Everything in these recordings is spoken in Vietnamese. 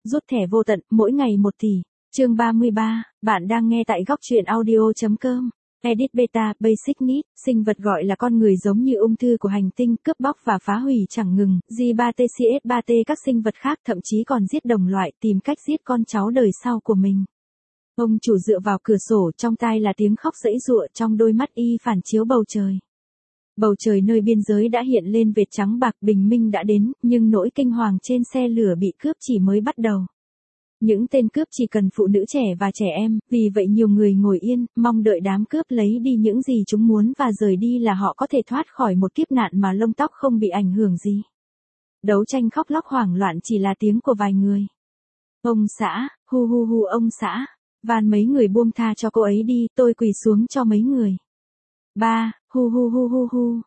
rút thẻ vô tận, mỗi ngày 1 tỷ. Chương 33, bạn đang nghe tại góc truyện audio.com. Edit Beta, Basic Need, sinh vật gọi là con người giống như ung thư của hành tinh, cướp bóc và phá hủy chẳng ngừng, G3TCS3T các sinh vật khác thậm chí còn giết đồng loại, tìm cách giết con cháu đời sau của mình. Ông chủ dựa vào cửa sổ, trong tai là tiếng khóc giãy giụa, trong đôi mắt y phản chiếu bầu trời. Bầu trời nơi biên giới đã hiện lên vệt trắng bạc, bình minh đã đến, nhưng nỗi kinh hoàng trên xe lửa bị cướp chỉ mới bắt đầu. Những tên cướp chỉ cần phụ nữ trẻ và trẻ em, vì vậy nhiều người ngồi yên, mong đợi đám cướp lấy đi những gì chúng muốn và rời đi là họ có thể thoát khỏi một kiếp nạn mà lông tóc không bị ảnh hưởng gì. Đấu tranh khóc lóc hoảng loạn chỉ là tiếng của vài người. Ông xã, hu hu hu ông xã, van mấy người buông tha cho cô ấy đi, tôi quỳ xuống cho mấy người. Ba, hu hu hu hu hu.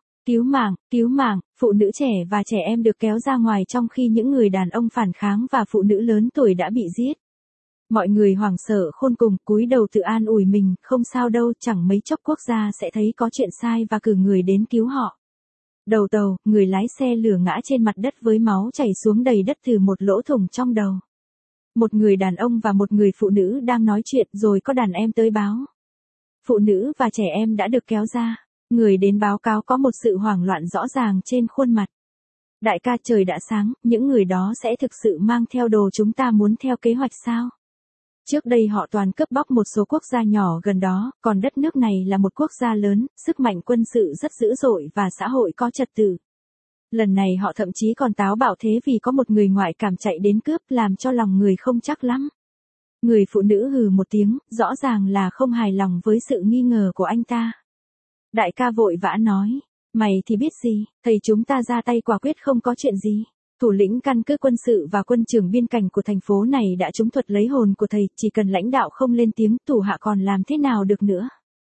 Cứu mạng, phụ nữ trẻ và trẻ em được kéo ra ngoài trong khi những người đàn ông phản kháng và phụ nữ lớn tuổi đã bị giết. Mọi người hoảng sợ khôn cùng, cúi đầu tự an ủi mình, không sao đâu, chẳng mấy chốc quốc gia sẽ thấy có chuyện sai và cử người đến cứu họ. Đầu tàu, người lái xe lửa ngã trên mặt đất với máu chảy xuống đầy đất từ một lỗ thủng trong đầu. Một người đàn ông và một người phụ nữ đang nói chuyện rồi có đàn em tới báo. Phụ nữ và trẻ em đã được kéo ra. Người đến báo cáo có một sự hoảng loạn rõ ràng trên khuôn mặt. Đại ca, trời đã sáng, những người đó sẽ thực sự mang theo đồ chúng ta muốn theo kế hoạch sao? Trước đây họ toàn cướp bóc một số quốc gia nhỏ gần đó, còn đất nước này là một quốc gia lớn, sức mạnh quân sự rất dữ dội và xã hội có trật tự. Lần này họ thậm chí còn táo bạo thế vì có một người ngoại cảm chạy đến cướp, làm cho lòng người không chắc lắm. Người phụ nữ hừ một tiếng, rõ ràng là không hài lòng với sự nghi ngờ của anh ta. Đại ca vội vã nói, mày thì biết gì, thầy chúng ta ra tay quả quyết không có chuyện gì. Thủ lĩnh căn cứ quân sự và quân trưởng biên cảnh của thành phố này đã trúng thuật lấy hồn của thầy, chỉ cần lãnh đạo không lên tiếng, thủ hạ còn làm thế nào được nữa.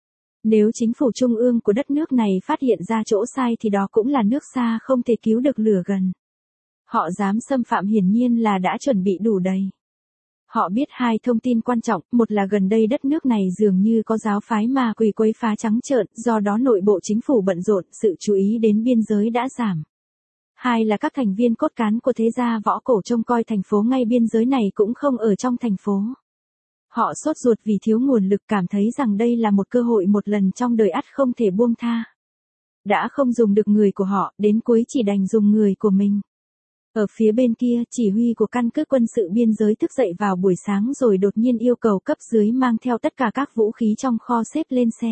Nếu chính phủ trung ương của đất nước này phát hiện ra chỗ sai thì đó cũng là nước xa không thể cứu được lửa gần. Họ dám xâm phạm hiển nhiên là đã chuẩn bị đủ đầy. Họ biết hai thông tin quan trọng, một là gần đây đất nước này dường như có giáo phái ma quỷ quấy phá trắng trợn, do đó nội bộ chính phủ bận rộn, sự chú ý đến biên giới đã giảm. Hai là các thành viên cốt cán của thế gia võ cổ trông coi thành phố ngay biên giới này cũng không ở trong thành phố. Họ sốt ruột vì thiếu nguồn lực, cảm thấy rằng đây là một cơ hội một lần trong đời ắt không thể buông tha. Đã không dùng được người của họ, đến cuối chỉ đành dùng người của mình. Ở phía bên kia, chỉ huy của căn cứ quân sự biên giới thức dậy vào buổi sáng rồi đột nhiên yêu cầu cấp dưới mang theo tất cả các vũ khí trong kho xếp lên xe.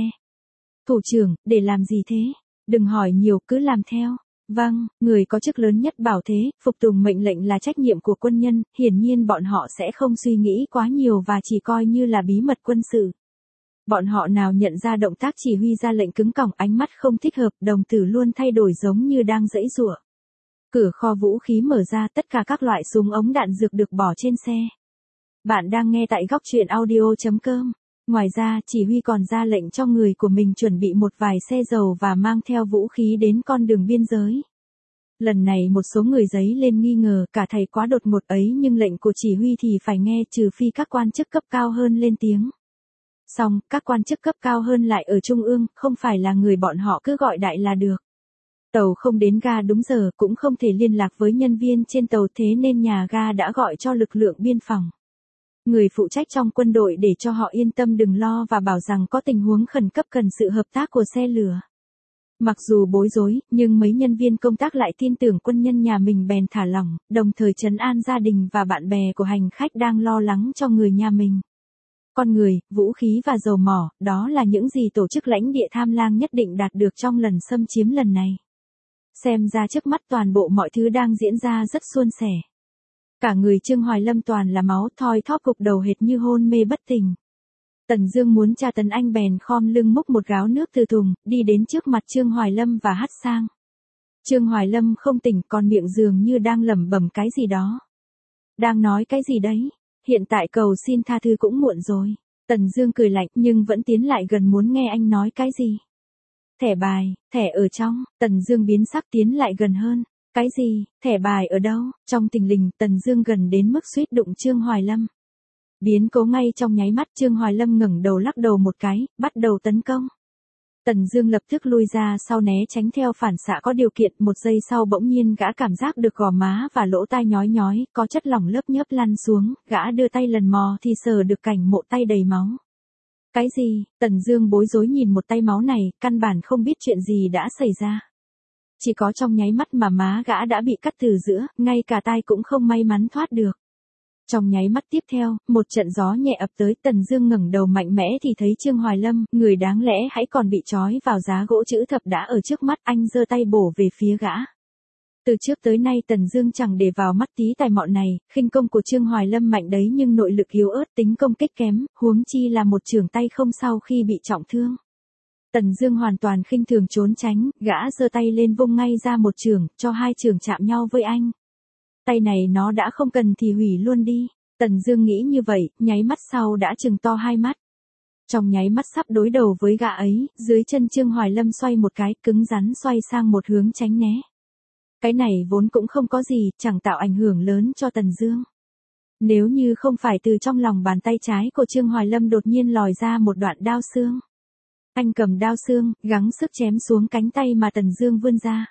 Thủ trưởng, để làm gì thế? Đừng hỏi nhiều, cứ làm theo. Vâng, người có chức lớn nhất bảo thế, phục tùng mệnh lệnh là trách nhiệm của quân nhân, hiển nhiên bọn họ sẽ không suy nghĩ quá nhiều và chỉ coi như là bí mật quân sự. Bọn họ nào nhận ra động tác chỉ huy ra lệnh cứng cỏng, ánh mắt không thích hợp, đồng tử luôn thay đổi giống như đang giãy giụa. Cửa kho vũ khí mở ra, tất cả các loại súng ống đạn dược được bỏ trên xe. Bạn đang nghe tại góc truyện audio.com. Ngoài ra, chỉ huy còn ra lệnh cho người của mình chuẩn bị một vài xe dầu và mang theo vũ khí đến con đường biên giới. Lần này một số người giấy lên nghi ngờ, cả thầy quá đột ngột ấy, nhưng lệnh của chỉ huy thì phải nghe, trừ phi các quan chức cấp cao hơn lên tiếng. Song, các quan chức cấp cao hơn lại ở trung ương, không phải là người bọn họ cứ gọi đại là được. Tàu không đến ga đúng giờ, cũng không thể liên lạc với nhân viên trên tàu, thế nên nhà ga đã gọi cho lực lượng biên phòng. Người phụ trách trong quân đội để cho họ yên tâm đừng lo và bảo rằng có tình huống khẩn cấp cần sự hợp tác của xe lửa. Mặc dù bối rối, nhưng mấy nhân viên công tác lại tin tưởng quân nhân nhà mình bèn thả lỏng, đồng thời trấn an gia đình và bạn bè của hành khách đang lo lắng cho người nhà mình. Con người, vũ khí và dầu mỏ, đó là những gì tổ chức lãnh địa tham lang nhất định đạt được trong lần xâm chiếm lần này. Xem ra trước mắt toàn bộ mọi thứ đang diễn ra rất suôn sẻ. Cả người Trương Hoài Lâm toàn là máu, thoi thóp gục đầu hệt như hôn mê bất tỉnh. Tần Dương muốn tra tấn anh bèn khom lưng múc một gáo nước từ thùng, đi đến trước mặt Trương Hoài Lâm và hắt sang. Trương Hoài Lâm không tỉnh, còn miệng dường như đang lẩm bẩm cái gì đó. Đang nói cái gì đấy? Hiện tại cầu xin tha thứ cũng muộn rồi. Tần Dương cười lạnh nhưng vẫn tiến lại gần muốn nghe anh nói cái gì. Thẻ bài, thẻ ở trong, Tần Dương biến sắc tiến lại gần hơn. Cái gì, thẻ bài ở đâu? Trong thình lình, Tần Dương gần đến mức suýt đụng Trương Hoài Lâm. Biến cố ngay trong nháy mắt, Trương Hoài Lâm ngẩng đầu lắc đầu một cái, bắt đầu tấn công. Tần Dương lập tức lui ra sau né tránh theo phản xạ có điều kiện, một giây sau bỗng nhiên gã cảm giác được gò má và lỗ tai nhói nhói, có chất lỏng lớp nhớp lăn xuống, gã đưa tay lần mò thì sờ được cảnh mộ tay đầy máu. Cái gì? Tần Dương bối rối nhìn một tay máu này, căn bản không biết chuyện gì đã xảy ra. Chỉ có trong nháy mắt mà má gã đã bị cắt từ giữa, ngay cả tai cũng không may mắn thoát được. Trong nháy mắt tiếp theo, một trận gió nhẹ ập tới, Tần Dương ngẩng đầu mạnh mẽ thì thấy Trương Hoài Lâm, người đáng lẽ hãy còn bị trói vào giá gỗ chữ thập đã ở trước mắt, anh giơ tay bổ về phía gã. Từ trước tới nay Tần Dương chẳng để vào mắt tí tài mọn này, khinh công của Trương Hoài Lâm mạnh đấy nhưng nội lực yếu ớt, tính công kích kém, huống chi là một chưởng tay không sau khi bị trọng thương. Tần Dương hoàn toàn khinh thường trốn tránh, gã giơ tay lên vung ngay ra một chưởng, cho hai chưởng chạm nhau với anh. Tay này nó đã không cần thì hủy luôn đi. Tần Dương nghĩ như vậy, nháy mắt sau đã trừng to hai mắt. Trong nháy mắt sắp đối đầu với gã ấy, dưới chân Trương Hoài Lâm xoay một cái, cứng rắn xoay sang một hướng tránh né. Cái này vốn cũng không có gì, chẳng tạo ảnh hưởng lớn cho Tần Dương. Nếu như không phải từ trong lòng bàn tay trái của Trương Hoài Lâm đột nhiên lòi ra một đoạn đao xương. Anh cầm đao xương, gắng sức chém xuống cánh tay mà Tần Dương vươn ra.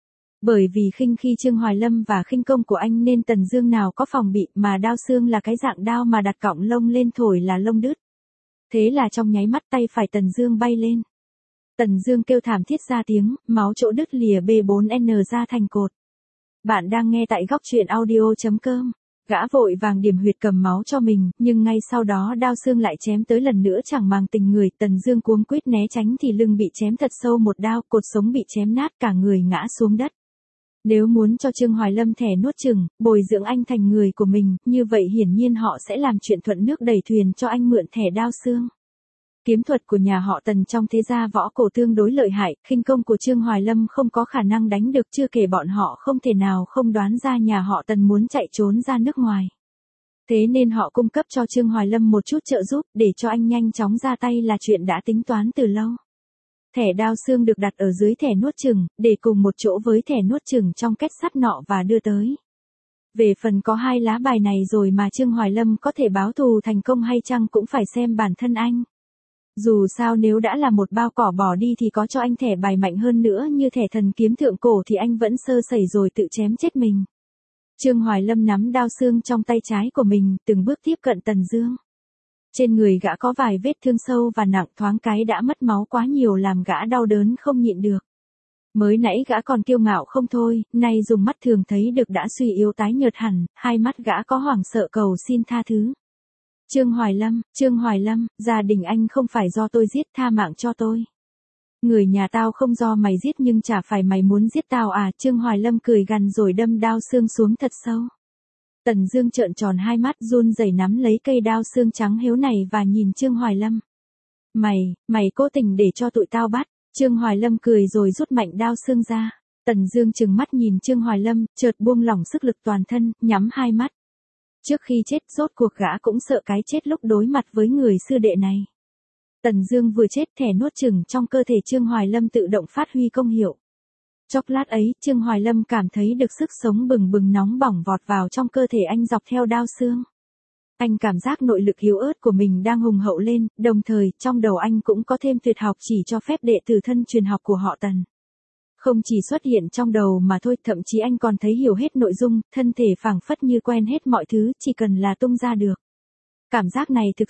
Bởi vì khinh khi Trương Hoài Lâm và khinh công của anh nên Tần Dương nào có phòng bị, mà đao xương là cái dạng đao mà đặt cọng lông lên thổi là lông đứt. Thế là trong nháy mắt tay phải Tần Dương bay lên. Tần Dương kêu thảm thiết ra tiếng, máu chỗ đứt lìa B4N ra thành cột. Bạn đang nghe tại góc truyện audio.com. Gã vội vàng điểm huyệt cầm máu cho mình, nhưng ngay sau đó đao xương lại chém tới lần nữa chẳng màng tình người, Tần Dương cuống quýt né tránh thì lưng bị chém thật sâu một đao, cột sống bị chém nát, cả người ngã xuống đất. Nếu muốn cho Trương Hoài Lâm thẻ nuốt chửng, bồi dưỡng anh thành người của mình, như vậy hiển nhiên họ sẽ làm chuyện thuận nước đẩy thuyền cho anh mượn thẻ đao xương. Kiếm thuật của nhà họ Tần trong thế gia võ cổ tương đối lợi hại, khinh công của Trương Hoài Lâm không có khả năng đánh được, chưa kể bọn họ không thể nào không đoán ra nhà họ Tần muốn chạy trốn ra nước ngoài. Thế nên họ cung cấp cho Trương Hoài Lâm một chút trợ giúp, để cho anh nhanh chóng ra tay là chuyện đã tính toán từ lâu. Thẻ đao xương được đặt ở dưới thẻ nuốt chửng, để cùng một chỗ với thẻ nuốt chửng trong két sắt nọ và đưa tới. Về phần có hai lá bài này rồi mà Trương Hoài Lâm có thể báo thù thành công hay chăng cũng phải xem bản thân anh. Dù sao nếu đã là một bao cỏ bỏ đi thì có cho anh thẻ bài mạnh hơn nữa như thẻ thần kiếm thượng cổ thì anh vẫn sơ sẩy rồi tự chém chết mình. Trương Hoài Lâm nắm đao xương trong tay trái của mình, từng bước tiếp cận Tần Dương. Trên người gã có vài vết thương sâu và nặng, thoáng cái đã mất máu quá nhiều làm gã đau đớn không nhịn được. Mới nãy gã còn kiêu ngạo không thôi, nay dùng mắt thường thấy được đã suy yếu tái nhợt hẳn, hai mắt gã có hoảng sợ cầu xin tha thứ. Trương Hoài Lâm, gia đình anh không phải do tôi giết, tha mạng cho tôi. Người nhà tao không do mày giết nhưng chả phải mày muốn giết tao à? Trương Hoài Lâm cười gằn rồi đâm đao xương xuống thật sâu. Tần Dương trợn tròn hai mắt run rẩy nắm lấy cây đao xương trắng hiếu này và nhìn Trương Hoài Lâm. Mày cố tình để cho tụi tao bắt. Trương Hoài Lâm cười rồi rút mạnh đao xương ra. Tần Dương trừng mắt nhìn Trương Hoài Lâm, chợt buông lỏng sức lực toàn thân, nhắm hai mắt. Trước khi chết rốt cuộc gã cũng sợ cái chết lúc đối mặt với người sư đệ này. Tần Dương vừa chết, thẻ nuốt chửng trong cơ thể Trương Hoài Lâm tự động phát huy công hiệu. Chốc lát ấy, Trương Hoài Lâm cảm thấy được sức sống bừng bừng nóng bỏng vọt vào trong cơ thể anh dọc theo đao xương. Anh cảm giác nội lực yếu ớt của mình đang hùng hậu lên, đồng thời trong đầu anh cũng có thêm tuyệt học chỉ cho phép đệ tử thân truyền học của họ Tần. Không chỉ xuất hiện trong đầu mà thôi, thậm chí anh còn thấy hiểu hết nội dung, thân thể phảng phất như quen hết mọi thứ, chỉ cần là tung ra được. Cảm giác này thực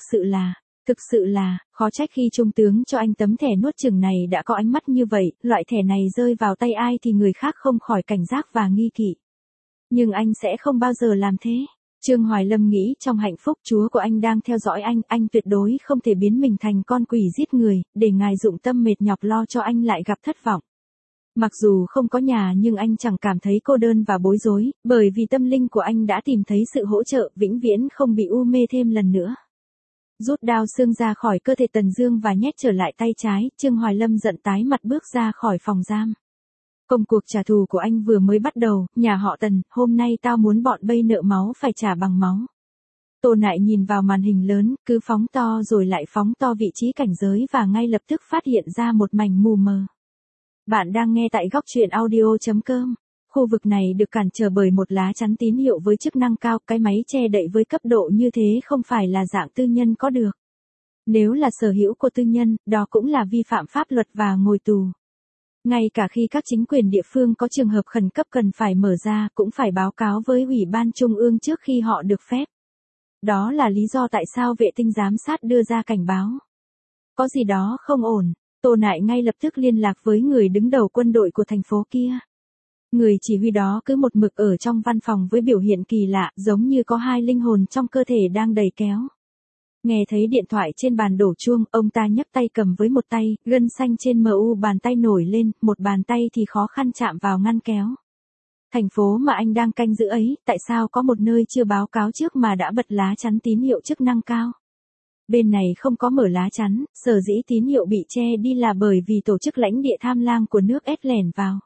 sự là, khó trách khi trung tướng cho anh tấm thẻ nuốt chửng này đã có ánh mắt như vậy, loại thẻ này rơi vào tay ai thì người khác không khỏi cảnh giác và nghi kỵ. Nhưng anh sẽ không bao giờ làm thế. Trương Hoài Lâm nghĩ trong hạnh phúc Chúa của anh đang theo dõi anh tuyệt đối không thể biến mình thành con quỷ giết người, để ngài dụng tâm mệt nhọc lo cho anh lại gặp thất vọng. Mặc dù không có nhà nhưng anh chẳng cảm thấy cô đơn và bối rối, bởi vì tâm linh của anh đã tìm thấy sự hỗ trợ, vĩnh viễn không bị u mê thêm lần nữa. Rút đao xương ra khỏi cơ thể Tần Dương và nhét trở lại tay trái, Trương Hoài Lâm giận tái mặt bước ra khỏi phòng giam. Công cuộc trả thù của anh vừa mới bắt đầu, nhà họ Tần, hôm nay tao muốn bọn bây nợ máu phải trả bằng máu. Tô Nại nhìn vào màn hình lớn, cứ phóng to rồi lại phóng to vị trí cảnh giới và ngay lập tức phát hiện ra một mảnh mù mờ. Bạn đang nghe tại góc truyện audio.com. Khu vực này được cản trở bởi một lá chắn tín hiệu với chức năng cao, cái máy che đậy với cấp độ như thế không phải là dạng tư nhân có được. Nếu là sở hữu của tư nhân, đó cũng là vi phạm pháp luật và ngồi tù. Ngay cả khi các chính quyền địa phương có trường hợp khẩn cấp cần phải mở ra, cũng phải báo cáo với Ủy ban Trung ương trước khi họ được phép. Đó là lý do tại sao vệ tinh giám sát đưa ra cảnh báo. Có gì đó không ổn, Tô Nại ngay lập tức liên lạc với người đứng đầu quân đội của thành phố kia. Người chỉ huy đó cứ một mực ở trong văn phòng với biểu hiện kỳ lạ, giống như có hai linh hồn trong cơ thể đang đầy kéo. Nghe thấy điện thoại trên bàn đổ chuông, ông ta nhấc tay cầm với một tay, gân xanh trên mu bàn tay nổi lên, một bàn tay thì khó khăn chạm vào ngăn kéo. Thành phố mà anh đang canh giữ ấy, tại sao có một nơi chưa báo cáo trước mà đã bật lá chắn tín hiệu chức năng cao? Bên này không có mở lá chắn, sở dĩ tín hiệu bị che đi là bởi vì tổ chức lãnh địa tham lang của nước S lẻn vào.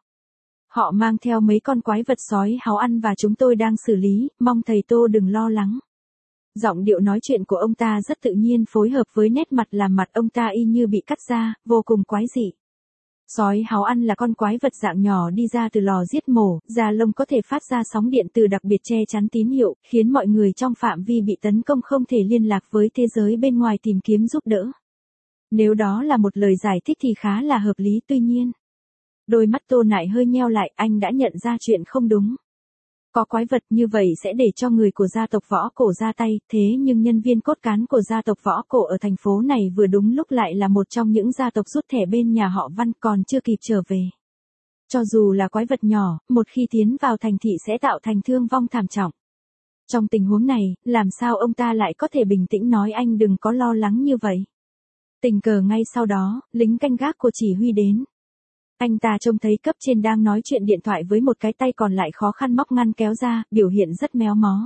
Họ mang theo mấy con quái vật sói háo ăn và chúng tôi đang xử lý, mong thầy Tô đừng lo lắng. Giọng điệu nói chuyện của ông ta rất tự nhiên phối hợp với nét mặt làm mặt ông ta y như bị cắt ra, vô cùng quái dị. Sói háo ăn là con quái vật dạng nhỏ đi ra từ lò giết mổ, da lông có thể phát ra sóng điện từ đặc biệt che chắn tín hiệu, khiến mọi người trong phạm vi bị tấn công không thể liên lạc với thế giới bên ngoài tìm kiếm giúp đỡ. Nếu đó là một lời giải thích thì khá là hợp lý, tuy nhiên. Đôi mắt Tô Nại hơi nheo lại, anh đã nhận ra chuyện không đúng. Có quái vật như vậy sẽ để cho người của gia tộc võ cổ ra tay, thế nhưng nhân viên cốt cán của gia tộc võ cổ ở thành phố này vừa đúng lúc lại là một trong những gia tộc rút thẻ bên nhà họ Văn còn chưa kịp trở về. Cho dù là quái vật nhỏ, một khi tiến vào thành thị sẽ tạo thành thương vong thảm trọng. Trong tình huống này, làm sao ông ta lại có thể bình tĩnh nói anh đừng có lo lắng như vậy? Tình cờ ngay sau đó, lính canh gác của chỉ huy đến. Anh ta trông thấy cấp trên đang nói chuyện điện thoại với một cái tay còn lại khó khăn móc ngăn kéo ra, biểu hiện rất méo mó.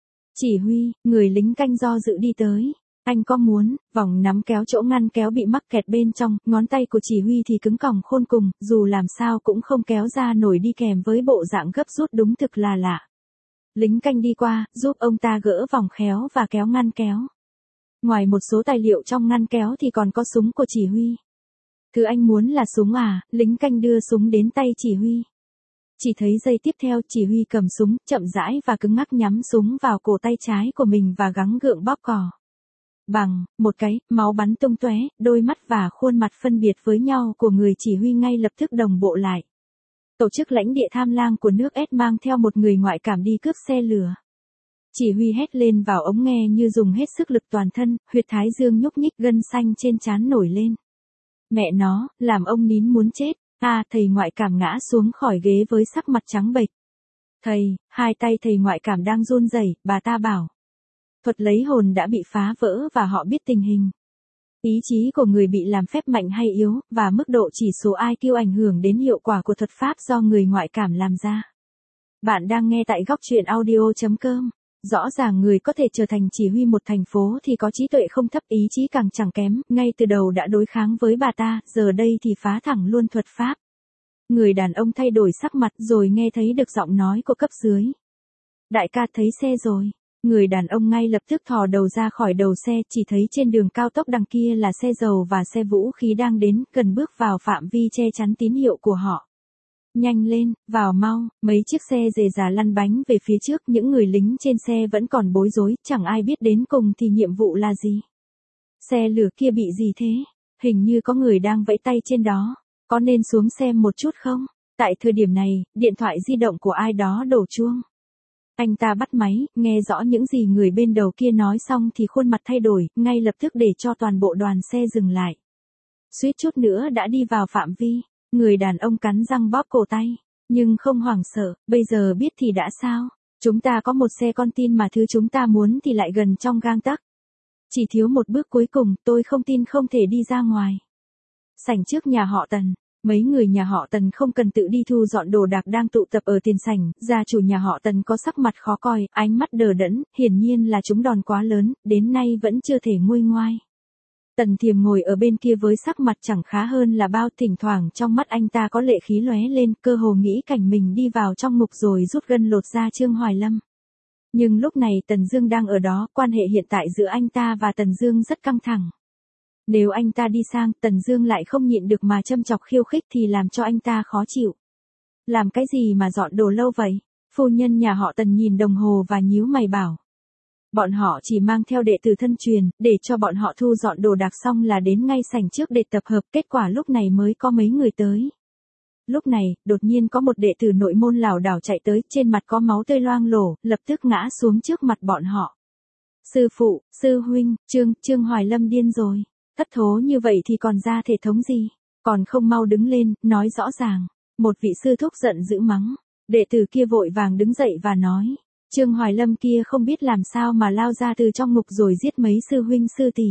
Chỉ huy, người lính canh do dự đi tới. Anh có muốn, vòng nắm kéo chỗ ngăn kéo bị mắc kẹt bên trong, ngón tay của chỉ huy thì cứng còng khôn cùng, dù làm sao cũng không kéo ra nổi đi kèm với bộ dạng gấp rút đúng thực là lạ. Lính canh đi qua, giúp ông ta gỡ vòng khéo và kéo ngăn kéo. Ngoài một số tài liệu trong ngăn kéo thì còn có súng của chỉ huy. Thứ anh muốn là súng à? Lính canh đưa súng đến tay chỉ huy. Chỉ thấy giây tiếp theo chỉ huy cầm súng, chậm rãi và cứng ngắc nhắm súng vào cổ tay trái của mình và gắng gượng bóp cò. Bằng, một cái, máu bắn tung tóe, đôi mắt và khuôn mặt phân biệt với nhau của người chỉ huy ngay lập tức đồng bộ lại. Tổ chức lãnh địa tham lang của nước S mang theo một người ngoại cảm đi cướp xe lửa. Chỉ huy hét lên vào ống nghe như dùng hết sức lực toàn thân, huyệt thái dương nhúc nhích, gân xanh trên trán nổi lên. Mẹ nó, làm ông nín muốn chết. Thầy ngoại cảm ngã xuống khỏi ghế với sắc mặt trắng bệch. Thầy, hai tay thầy ngoại cảm đang run rẩy, bà ta bảo. Thuật lấy hồn đã bị phá vỡ và họ biết tình hình. Ý chí của người bị làm phép mạnh hay yếu, và mức độ chỉ số IQ ảnh hưởng đến hiệu quả của thuật pháp do người ngoại cảm làm ra. Bạn đang nghe tại góc truyện audio.com. Rõ ràng người có thể trở thành chỉ huy một thành phố thì có trí tuệ không thấp, ý chí càng chẳng kém, ngay từ đầu đã đối kháng với bà ta, giờ đây thì phá thẳng luôn thuật pháp. Người đàn ông thay đổi sắc mặt rồi nghe thấy được giọng nói của cấp dưới. Đại ca thấy xe rồi. Người đàn ông ngay lập tức thò đầu ra khỏi đầu xe, chỉ thấy trên đường cao tốc đằng kia là xe dầu và xe vũ khí đang đến, gần bước vào phạm vi che chắn tín hiệu của họ. Nhanh lên, vào mau, mấy chiếc xe rề rà lăn bánh về phía trước, những người lính trên xe vẫn còn bối rối, chẳng ai biết đến cùng thì nhiệm vụ là gì. Xe lửa kia bị gì thế? Hình như có người đang vẫy tay trên đó, có nên xuống xem một chút không? Tại thời điểm này, điện thoại di động của ai đó đổ chuông. Anh ta bắt máy, nghe rõ những gì người bên đầu kia nói xong thì khuôn mặt thay đổi, ngay lập tức để cho toàn bộ đoàn xe dừng lại. Suýt chút nữa đã đi vào phạm vi. Người đàn ông cắn răng bóp cổ tay, nhưng không hoảng sợ, bây giờ biết thì đã sao? Chúng ta có một xe con tin mà thứ chúng ta muốn thì lại gần trong gang tấc. Chỉ thiếu một bước cuối cùng, tôi không tin không thể đi ra ngoài. Sảnh trước nhà họ Tần, mấy người nhà họ Tần không cần tự đi thu dọn đồ đạc đang tụ tập ở tiền sảnh, gia chủ nhà họ Tần có sắc mặt khó coi, ánh mắt đờ đẫn, hiển nhiên là chúng đòn quá lớn, đến nay vẫn chưa thể nguôi ngoai. Tần Thiềm ngồi ở bên kia với sắc mặt chẳng khá hơn là bao, thỉnh thoảng trong mắt anh ta có lệ khí lóe lên, cơ hồ nghĩ cảnh mình đi vào trong ngục rồi rút gân lột ra Trương Hoài Lâm. Nhưng lúc này Tần Dương đang ở đó, quan hệ hiện tại giữa anh ta và Tần Dương rất căng thẳng. Nếu anh ta đi sang, Tần Dương lại không nhịn được mà châm chọc khiêu khích thì làm cho anh ta khó chịu. Làm cái gì mà dọn đồ lâu vậy? Phu nhân nhà họ Tần nhìn đồng hồ và nhíu mày bảo. Bọn họ chỉ mang theo đệ tử thân truyền, để cho bọn họ thu dọn đồ đạc xong là đến ngay sảnh trước để tập hợp, kết quả lúc này mới có mấy người tới. Lúc này, đột nhiên có một đệ tử nội môn lảo đảo chạy tới, trên mặt có máu tươi loang lổ, lập tức ngã xuống trước mặt bọn họ. Sư phụ, sư huynh, Trương Hoài Lâm điên rồi. Thất thố như vậy thì còn ra thể thống gì? Còn không mau đứng lên, nói rõ ràng. Một vị sư thúc giận dữ mắng. Đệ tử kia vội vàng đứng dậy và nói. Trương Hoài Lâm kia không biết làm sao mà lao ra từ trong ngục rồi giết mấy sư huynh sư tỷ.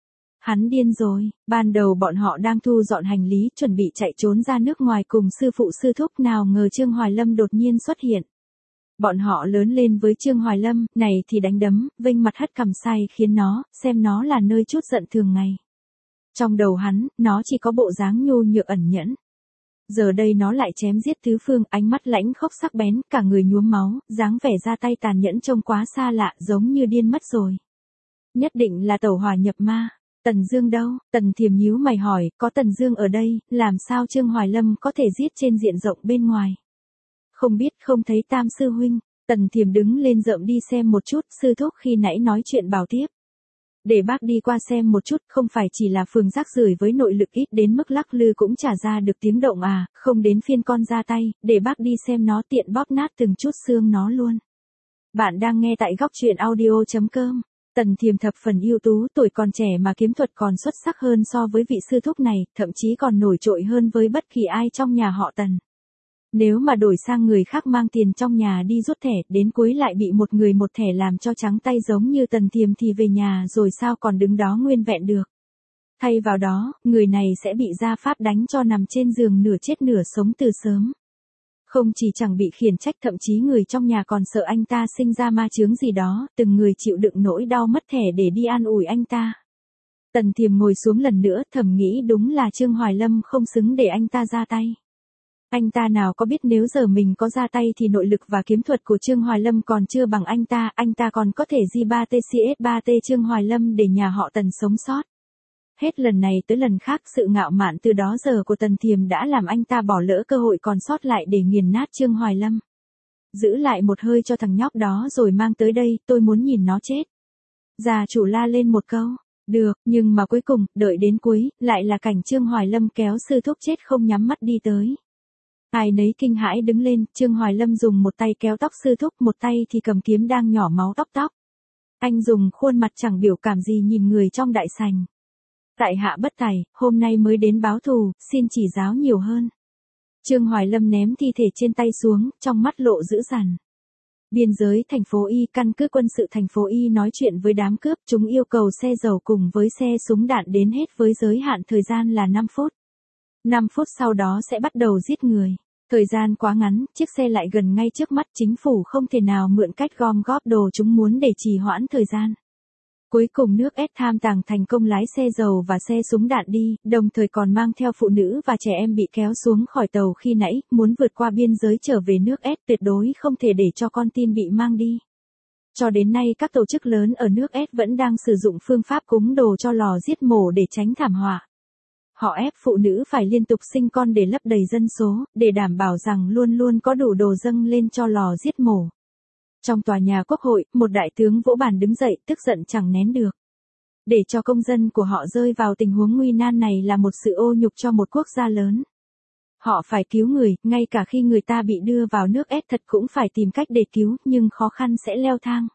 Hắn điên rồi, ban đầu bọn họ đang thu dọn hành lý chuẩn bị chạy trốn ra nước ngoài cùng sư phụ sư thúc, nào ngờ Trương Hoài Lâm đột nhiên xuất hiện. Bọn họ lớn lên với Trương Hoài Lâm, này thì đánh đấm, vênh mặt hất cằm sai khiến nó, xem nó là nơi chút giận thường ngày. Trong đầu hắn, nó chỉ có bộ dáng nhu nhược ẩn nhẫn. Giờ đây nó lại chém giết tứ phương, ánh mắt lãnh khốc sắc bén, cả người nhuốm máu, dáng vẻ ra tay tàn nhẫn trông quá xa lạ, giống như điên mất rồi. Nhất định là tẩu hỏa nhập ma. Tần Dương đâu? Tần Thiềm nhíu mày hỏi, có Tần Dương ở đây, làm sao Trương Hoài Lâm có thể giết trên diện rộng bên ngoài? Không biết, không thấy Tam sư huynh. Tần Thiềm đứng lên rợm đi xem một chút, sư thúc khi nãy nói chuyện bảo tiếp. Để bác đi qua xem một chút, không phải chỉ là phường rác rưởi với nội lực ít đến mức lắc lư cũng chả ra được tiếng động à, không đến phiên con ra tay, để bác đi xem nó tiện bóp nát từng chút xương nó luôn. Bạn đang nghe tại góc truyện audio.com. Tần Thiềm thập phần ưu tú, tuổi còn trẻ mà kiếm thuật còn xuất sắc hơn so với vị sư thúc này, thậm chí còn nổi trội hơn với bất kỳ ai trong nhà họ Tần. Nếu mà đổi sang người khác mang tiền trong nhà đi rút thẻ, đến cuối lại bị một người một thẻ làm cho trắng tay giống như Tần Thiềm thì về nhà rồi sao còn đứng đó nguyên vẹn được. Thay vào đó, người này sẽ bị gia pháp đánh cho nằm trên giường nửa chết nửa sống từ sớm. Không chỉ chẳng bị khiển trách, thậm chí người trong nhà còn sợ anh ta sinh ra ma chướng gì đó, từng người chịu đựng nỗi đau mất thẻ để đi an ủi anh ta. Tần Thiềm ngồi xuống lần nữa, thầm nghĩ đúng là Trương Hoài Lâm không xứng để anh ta ra tay. Anh ta nào có biết nếu giờ mình có ra tay thì nội lực và kiếm thuật của Trương Hoài Lâm còn chưa bằng anh ta còn có thể J3TCS3T Trương Hoài Lâm để nhà họ Tần sống sót. Hết lần này tới lần khác sự ngạo mạn từ đó giờ của Tần Thiềm đã làm anh ta bỏ lỡ cơ hội còn sót lại để nghiền nát Trương Hoài Lâm. Giữ lại một hơi cho thằng nhóc đó rồi mang tới đây, tôi muốn nhìn nó chết. Gia chủ la lên một câu, được, nhưng mà cuối cùng, đợi đến cuối, lại là cảnh Trương Hoài Lâm kéo sư thúc chết không nhắm mắt đi tới. Ai nấy kinh hãi đứng lên, Trương Hoài Lâm dùng một tay kéo tóc sư thúc, một tay thì cầm kiếm đang nhỏ máu tóc. Anh dùng khuôn mặt chẳng biểu cảm gì nhìn người trong đại sảnh. Tại hạ bất tài, hôm nay mới đến báo thù, xin chỉ giáo nhiều hơn. Trương Hoài Lâm ném thi thể trên tay xuống, trong mắt lộ dữ dằn. Biên giới thành phố Y, căn cứ quân sự thành phố Y nói chuyện với đám cướp, chúng yêu cầu xe dầu cùng với xe súng đạn đến hết với giới hạn thời gian là 5 phút. 5 phút sau đó sẽ bắt đầu giết người. Thời gian quá ngắn, chiếc xe lại gần ngay trước mắt, chính phủ không thể nào mượn cách gom góp đồ chúng muốn để trì hoãn thời gian. Cuối cùng nước S tham tàng thành công lái xe dầu và xe súng đạn đi, đồng thời còn mang theo phụ nữ và trẻ em bị kéo xuống khỏi tàu khi nãy, muốn vượt qua biên giới trở về nước S, tuyệt đối không thể để cho con tin bị mang đi. Cho đến nay các tổ chức lớn ở nước S vẫn đang sử dụng phương pháp cúng đồ cho lò giết mổ để tránh thảm họa. Họ ép phụ nữ phải liên tục sinh con để lấp đầy dân số, để đảm bảo rằng luôn luôn có đủ đồ dâng lên cho lò giết mổ. Trong tòa nhà quốc hội, một đại tướng vỗ bàn đứng dậy, tức giận chẳng nén được. Để cho công dân của họ rơi vào tình huống nguy nan này là một sự ô nhục cho một quốc gia lớn. Họ phải cứu người, ngay cả khi người ta bị đưa vào nước S thật cũng phải tìm cách để cứu, nhưng khó khăn sẽ leo thang.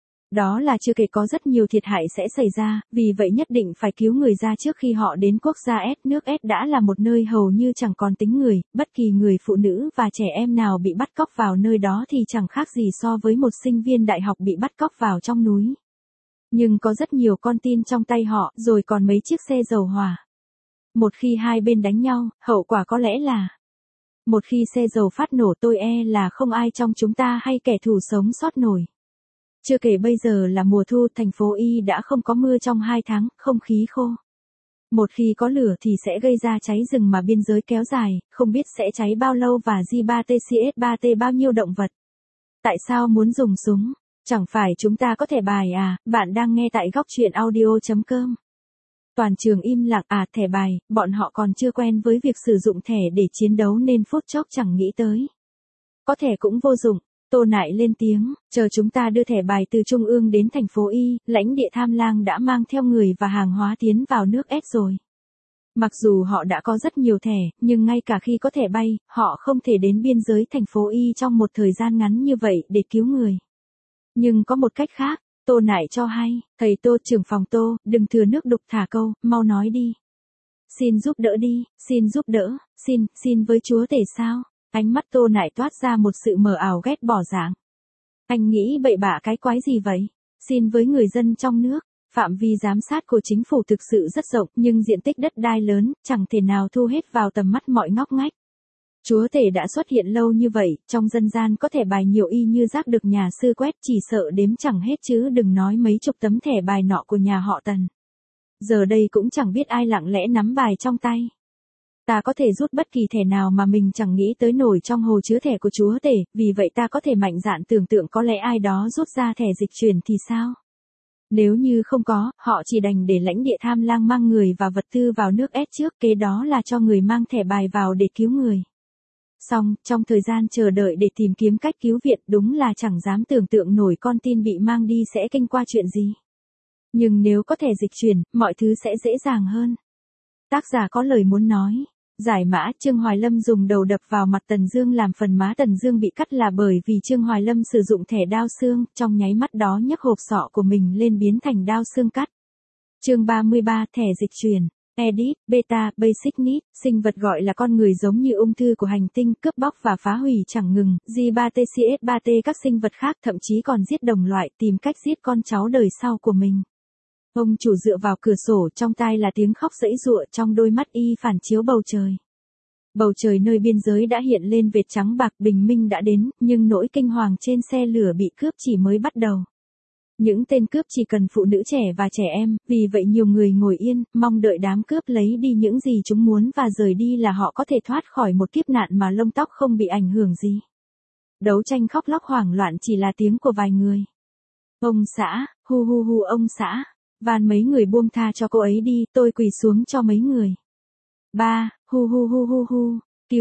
Đó là chưa kể có rất nhiều thiệt hại sẽ xảy ra, vì vậy nhất định phải cứu người ra trước khi họ đến quốc gia S. Nước S đã là một nơi hầu như chẳng còn tính người, bất kỳ người phụ nữ và trẻ em nào bị bắt cóc vào nơi đó thì chẳng khác gì so với một sinh viên đại học bị bắt cóc vào trong núi. Nhưng có rất nhiều con tin trong tay họ, rồi còn mấy chiếc xe dầu hỏa. Một khi hai bên đánh nhau, hậu quả có lẽ là một khi xe dầu phát nổ tôi là không ai trong chúng ta hay kẻ thù sống sót nổi. Chưa kể bây giờ là mùa thu, thành phố Y đã không có mưa trong 2 tháng, không khí khô. Một khi có lửa thì sẽ gây ra cháy rừng mà biên giới kéo dài, không biết sẽ cháy bao lâu và J3TCS3T bao nhiêu động vật. Tại sao muốn dùng súng? Chẳng phải chúng ta có thẻ bài à? Bạn đang nghe tại góc truyện audio.com. Toàn trường im lặng. Thẻ bài, bọn họ còn chưa quen với việc sử dụng thẻ để chiến đấu nên phút chốc chẳng nghĩ tới. Có thẻ cũng vô dụng. Tô Nại lên tiếng, chờ chúng ta đưa thẻ bài từ Trung ương đến thành phố Y, lãnh địa Tham Lang đã mang theo người và hàng hóa tiến vào nước S rồi. Mặc dù họ đã có rất nhiều thẻ, nhưng ngay cả khi có thẻ bay, họ không thể đến biên giới thành phố Y trong một thời gian ngắn như vậy để cứu người. Nhưng có một cách khác, Tô Nại cho hay, thầy Tô trưởng phòng Tô, đừng thừa nước đục thả câu, mau nói đi. Xin giúp đỡ đi, xin giúp đỡ, xin với chúa tể sao? Ánh mắt Tô Nại toát ra một sự mờ ảo ghét bỏ dạng. Anh nghĩ bậy bạ cái quái gì vậy? Xin với người dân trong nước. Phạm vi giám sát của chính phủ thực sự rất rộng, nhưng diện tích đất đai lớn, chẳng thể nào thu hết vào tầm mắt mọi ngóc ngách. Chúa tể đã xuất hiện lâu như vậy, trong dân gian có thẻ bài nhiều y như rác được nhà sư quét, chỉ sợ đếm chẳng hết chứ đừng nói mấy chục tấm thẻ bài nọ của nhà họ Tần. Giờ đây cũng chẳng biết ai lặng lẽ nắm bài trong tay. Ta có thể rút bất kỳ thẻ nào mà mình chẳng nghĩ tới nổi trong hồ chứa thẻ của chúa tể, vì vậy ta có thể mạnh dạn tưởng tượng có lẽ ai đó rút ra thẻ dịch chuyển thì sao? Nếu như không có, họ chỉ đành để lãnh địa Tham Lang mang người và vật tư vào nước S trước, kế đó là cho người mang thẻ bài vào để cứu người. Xong, trong thời gian chờ đợi để tìm kiếm cách cứu viện, đúng là chẳng dám tưởng tượng nổi con tin bị mang đi sẽ kinh qua chuyện gì. Nhưng nếu có thẻ dịch chuyển, mọi thứ sẽ dễ dàng hơn. Tác giả có lời muốn nói. Giải mã, Trương Hoài Lâm dùng đầu đập vào mặt Tần Dương làm phần má Tần Dương bị cắt là bởi vì Trương Hoài Lâm sử dụng thẻ đao xương, trong nháy mắt đó nhấc hộp sọ của mình lên biến thành đao xương cắt. Chương 33, thẻ dịch chuyển. Edit, Beta, Basic Need, sinh vật gọi là con người giống như ung thư của hành tinh, cướp bóc và phá hủy chẳng ngừng, G3TCS3T các sinh vật khác thậm chí còn giết đồng loại, tìm cách giết con cháu đời sau của mình. Ông chủ dựa vào cửa sổ, trong tai là tiếng khóc giãy giụa, trong đôi mắt y phản chiếu bầu trời. Bầu trời nơi biên giới đã hiện lên vệt trắng bạc, bình minh đã đến, nhưng nỗi kinh hoàng trên xe lửa bị cướp chỉ mới bắt đầu. Những tên cướp chỉ cần phụ nữ trẻ và trẻ em, vì vậy nhiều người ngồi yên, mong đợi đám cướp lấy đi những gì chúng muốn và rời đi là họ có thể thoát khỏi một kiếp nạn mà lông tóc không bị ảnh hưởng gì. Đấu tranh khóc lóc hoảng loạn chỉ là tiếng của vài người. Ông xã, hu hu hu ông xã. Van mấy người buông tha cho cô ấy đi, tôi quỳ xuống cho mấy người. Ba, hu hu hu hu hu,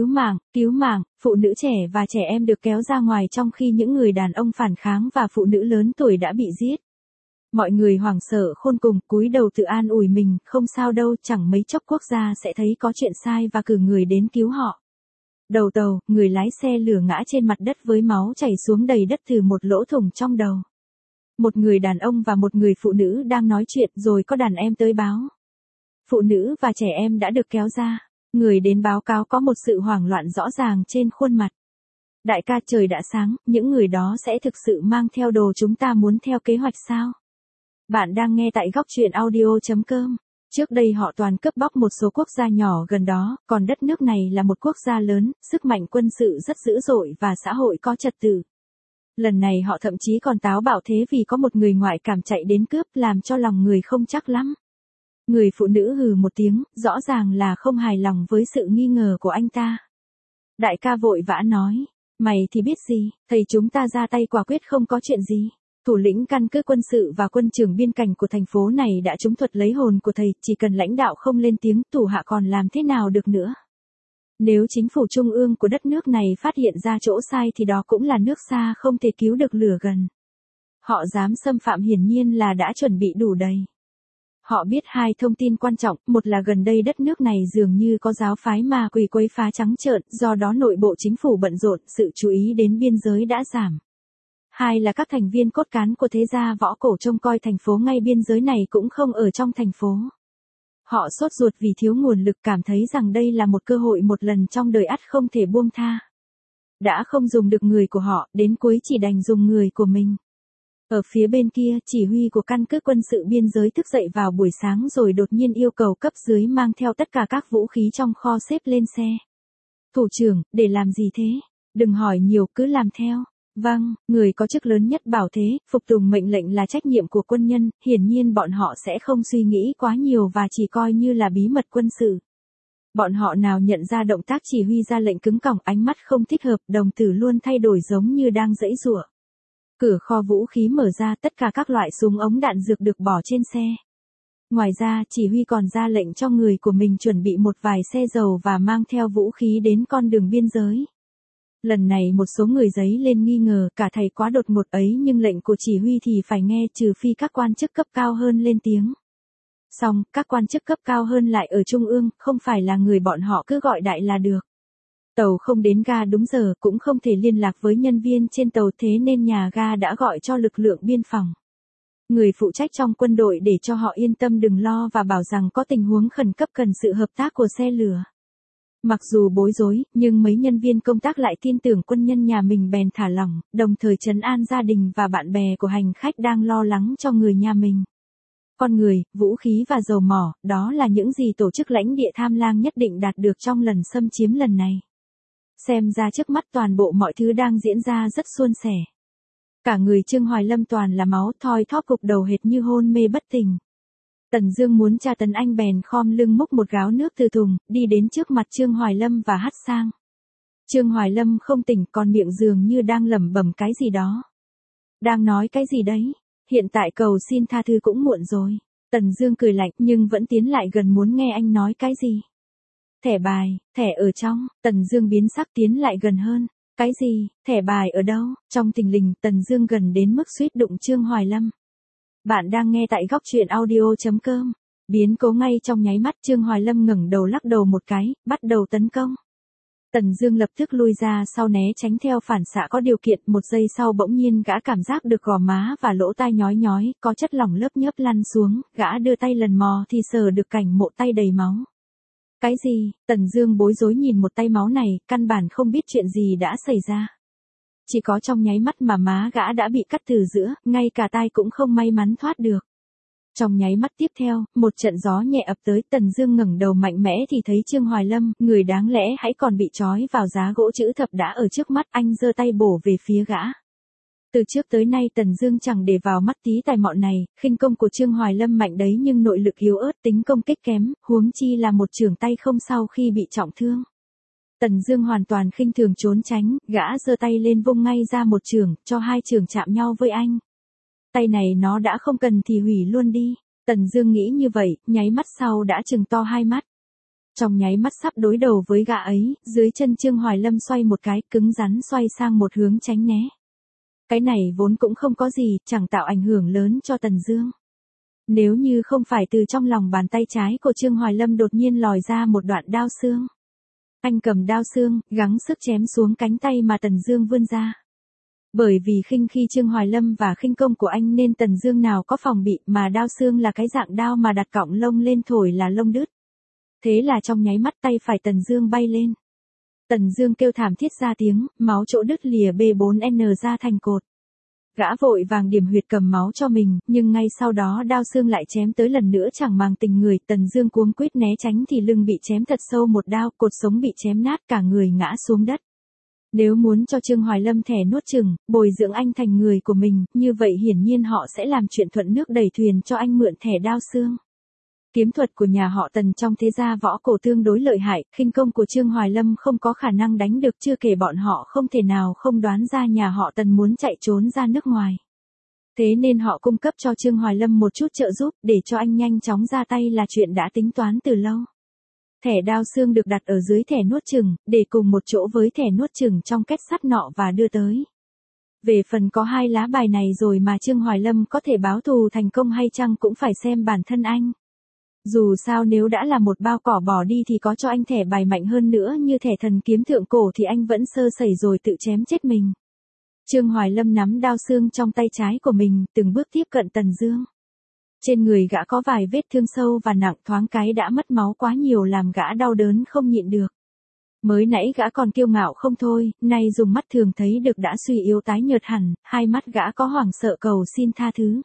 cứu mạng, phụ nữ trẻ và trẻ em được kéo ra ngoài trong khi những người đàn ông phản kháng và phụ nữ lớn tuổi đã bị giết. Mọi người hoảng sợ khôn cùng, cúi đầu tự an ủi mình, không sao đâu, chẳng mấy chốc quốc gia sẽ thấy có chuyện sai và cử người đến cứu họ. Đầu tàu, người lái xe lửa ngã trên mặt đất với máu chảy xuống đầy đất từ một lỗ thủng trong đầu. Một người đàn ông và một người phụ nữ đang nói chuyện rồi có đàn em tới báo. Phụ nữ và trẻ em đã được kéo ra. Người đến báo cáo có một sự hoảng loạn rõ ràng trên khuôn mặt. Đại ca, trời đã sáng, những người đó sẽ thực sự mang theo đồ chúng ta muốn theo kế hoạch sao? Bạn đang nghe tại góc truyện audio.com. Trước đây họ toàn cướp bóc một số quốc gia nhỏ gần đó, còn đất nước này là một quốc gia lớn, sức mạnh quân sự rất dữ dội và xã hội có trật tự. Lần này họ thậm chí còn táo bạo thế vì có một người ngoại cảm chạy đến cướp, làm cho lòng người không chắc lắm. Người phụ nữ hừ một tiếng, rõ ràng là không hài lòng với sự nghi ngờ của anh ta. Đại ca vội vã nói, mày thì biết gì, thầy chúng ta ra tay quả quyết không có chuyện gì. Thủ lĩnh căn cứ quân sự và quân trưởng biên cảnh của thành phố này đã trúng thuật lấy hồn của thầy, chỉ cần lãnh đạo không lên tiếng, thủ hạ còn làm thế nào được nữa. Nếu chính phủ trung ương của đất nước này phát hiện ra chỗ sai thì đó cũng là nước xa không thể cứu được lửa gần. Họ dám xâm phạm hiển nhiên là đã chuẩn bị đủ đầy. Họ biết hai thông tin quan trọng, một là gần đây đất nước này dường như có giáo phái ma quỷ quấy phá trắng trợn, do đó nội bộ chính phủ bận rộn, sự chú ý đến biên giới đã giảm. Hai là các thành viên cốt cán của thế gia võ cổ trông coi thành phố ngay biên giới này cũng không ở trong thành phố. Họ sốt ruột vì thiếu nguồn lực, cảm thấy rằng đây là một cơ hội một lần trong đời ắt không thể buông tha. Đã không dùng được người của họ, đến cuối chỉ đành dùng người của mình. Ở phía bên kia, chỉ huy của căn cứ quân sự biên giới thức dậy vào buổi sáng rồi đột nhiên yêu cầu cấp dưới mang theo tất cả các vũ khí trong kho xếp lên xe. Thủ trưởng, để làm gì thế? Đừng hỏi nhiều, cứ làm theo. Vâng, người có chức lớn nhất bảo thế, phục tùng mệnh lệnh là trách nhiệm của quân nhân, hiển nhiên bọn họ sẽ không suy nghĩ quá nhiều và chỉ coi như là bí mật quân sự. Bọn họ nào nhận ra động tác chỉ huy ra lệnh cứng cỏng, ánh mắt không thích hợp, đồng tử luôn thay đổi giống như đang giãy giụa. Cửa kho vũ khí mở ra, tất cả các loại súng ống đạn dược được bỏ trên xe. Ngoài ra, chỉ huy còn ra lệnh cho người của mình chuẩn bị một vài xe dầu và mang theo vũ khí đến con đường biên giới. Lần này một số người giấy lên nghi ngờ cả thầy quá đột ngột ấy, nhưng lệnh của chỉ huy thì phải nghe, trừ phi các quan chức cấp cao hơn lên tiếng. Xong, các quan chức cấp cao hơn lại ở trung ương, không phải là người bọn họ cứ gọi đại là được. Tàu không đến ga đúng giờ, cũng không thể liên lạc với nhân viên trên tàu, thế nên nhà ga đã gọi cho lực lượng biên phòng. Người phụ trách trong quân đội để cho họ yên tâm đừng lo và bảo rằng có tình huống khẩn cấp cần sự hợp tác của xe lửa. Mặc dù bối rối, nhưng mấy nhân viên công tác lại tin tưởng quân nhân nhà mình bèn thả lỏng, đồng thời trấn an gia đình và bạn bè của hành khách đang lo lắng cho người nhà mình. Con người, vũ khí và dầu mỏ, đó là những gì tổ chức lãnh địa tham lang nhất định đạt được trong lần xâm chiếm lần này. Xem ra trước mắt toàn bộ mọi thứ đang diễn ra rất suôn sẻ. Cả người Trương Hoài Lâm toàn là máu, thoi thóp gục đầu hệt như hôn mê bất tỉnh. Tần Dương muốn tra tấn anh bèn khom lưng múc một gáo nước từ thùng, đi đến trước mặt Trương Hoài Lâm và hắt sang. Trương Hoài Lâm không tỉnh, còn miệng dường như đang lẩm bẩm cái gì đó. Đang nói cái gì đấy? Hiện tại cầu xin tha thứ cũng muộn rồi. Tần Dương cười lạnh nhưng vẫn tiến lại gần muốn nghe anh nói cái gì. Thẻ bài, thẻ ở trong. Tần Dương biến sắc tiến lại gần hơn. Cái gì, thẻ bài ở đâu? Trong thình lình, Tần Dương gần đến mức suýt đụng Trương Hoài Lâm. Bạn đang nghe tại góc truyện audio.com. Biến cố ngay trong nháy mắt, Trương Hoài Lâm ngẩng đầu lắc đầu một cái, bắt đầu tấn công. Tần Dương lập tức lui ra sau né tránh theo phản xạ có điều kiện, một giây sau bỗng nhiên gã cảm giác được gò má và lỗ tai nhói nhói, có chất lỏng lớp nhớp lăn xuống, gã đưa tay lần mò thì sờ được cảnh mộ tay đầy máu. Cái gì? Tần Dương bối rối nhìn một tay máu này, căn bản không biết chuyện gì đã xảy ra. Chỉ có trong nháy mắt mà má gã đã bị cắt từ giữa, ngay cả tai cũng không may mắn thoát được. Trong nháy mắt tiếp theo, một trận gió nhẹ ập tới, Tần Dương ngẩng đầu mạnh mẽ thì thấy Trương Hoài Lâm, người đáng lẽ hãy còn bị trói vào giá gỗ chữ thập đã ở trước mắt, anh giơ tay bổ về phía gã. Từ trước tới nay Tần Dương chẳng để vào mắt tí tài mọn này, khinh công của Trương Hoài Lâm mạnh đấy nhưng nội lực yếu ớt, tính công kích kém, huống chi là một chưởng tay không sau khi bị trọng thương. Tần Dương hoàn toàn khinh thường trốn tránh, gã giơ tay lên vung ngay ra một chưởng, cho hai chưởng chạm nhau với anh. Tay này nó đã không cần thì hủy luôn đi. Tần Dương nghĩ như vậy, nháy mắt sau đã trừng to hai mắt. Trong nháy mắt sắp đối đầu với gã ấy, dưới chân Trương Hoài Lâm xoay một cái, cứng rắn xoay sang một hướng tránh né. Cái này vốn cũng không có gì, chẳng tạo ảnh hưởng lớn cho Tần Dương. Nếu như không phải từ trong lòng bàn tay trái của Trương Hoài Lâm đột nhiên lòi ra một đoạn đao xương. Anh cầm đao xương, gắng sức chém xuống cánh tay mà Tần Dương vươn ra. Bởi vì khinh khi Trương Hoài Lâm và khinh công của anh nên Tần Dương nào có phòng bị, mà đao xương là cái dạng đao mà đặt cọng lông lên thổi là lông đứt. Thế là trong nháy mắt tay phải Tần Dương bay lên. Tần Dương kêu thảm thiết ra tiếng, máu chỗ đứt lìa B4N ra thành cột. Gã vội vàng điểm huyệt cầm máu cho mình, nhưng ngay sau đó đao xương lại chém tới lần nữa chẳng màng tình người, Tần Dương cuống quýt né tránh thì lưng bị chém thật sâu một đao, cột sống bị chém nát, cả người ngã xuống đất. Nếu muốn cho Trương Hoài Lâm thẻ nuốt chửng, bồi dưỡng anh thành người của mình, như vậy hiển nhiên họ sẽ làm chuyện thuận nước đẩy thuyền cho anh mượn thẻ đao xương. Kiếm thuật của nhà họ Tần trong thế gia võ cổ tương đối lợi hại, khinh công của Trương Hoài Lâm không có khả năng đánh được, chưa kể bọn họ không thể nào không đoán ra nhà họ Tần muốn chạy trốn ra nước ngoài. Thế nên họ cung cấp cho Trương Hoài Lâm một chút trợ giúp, để cho anh nhanh chóng ra tay là chuyện đã tính toán từ lâu. Thẻ đao xương được đặt ở dưới thẻ nuốt chửng, để cùng một chỗ với thẻ nuốt chửng trong két sắt nọ và đưa tới. Về phần có hai lá bài này rồi mà Trương Hoài Lâm có thể báo thù thành công hay chăng cũng phải xem bản thân anh. Dù sao nếu đã là một bao cỏ bỏ đi thì có cho anh thẻ bài mạnh hơn nữa như thẻ thần kiếm thượng cổ thì anh vẫn sơ sẩy rồi tự chém chết mình. Trương Hoài Lâm nắm đao xương trong tay trái của mình, từng bước tiếp cận Tần Dương. Trên người gã có vài vết thương sâu và nặng, thoáng cái đã mất máu quá nhiều làm gã đau đớn không nhịn được. Mới nãy gã còn kiêu ngạo không thôi, nay dùng mắt thường thấy được đã suy yếu tái nhợt hẳn, hai mắt gã có hoảng sợ cầu xin tha thứ.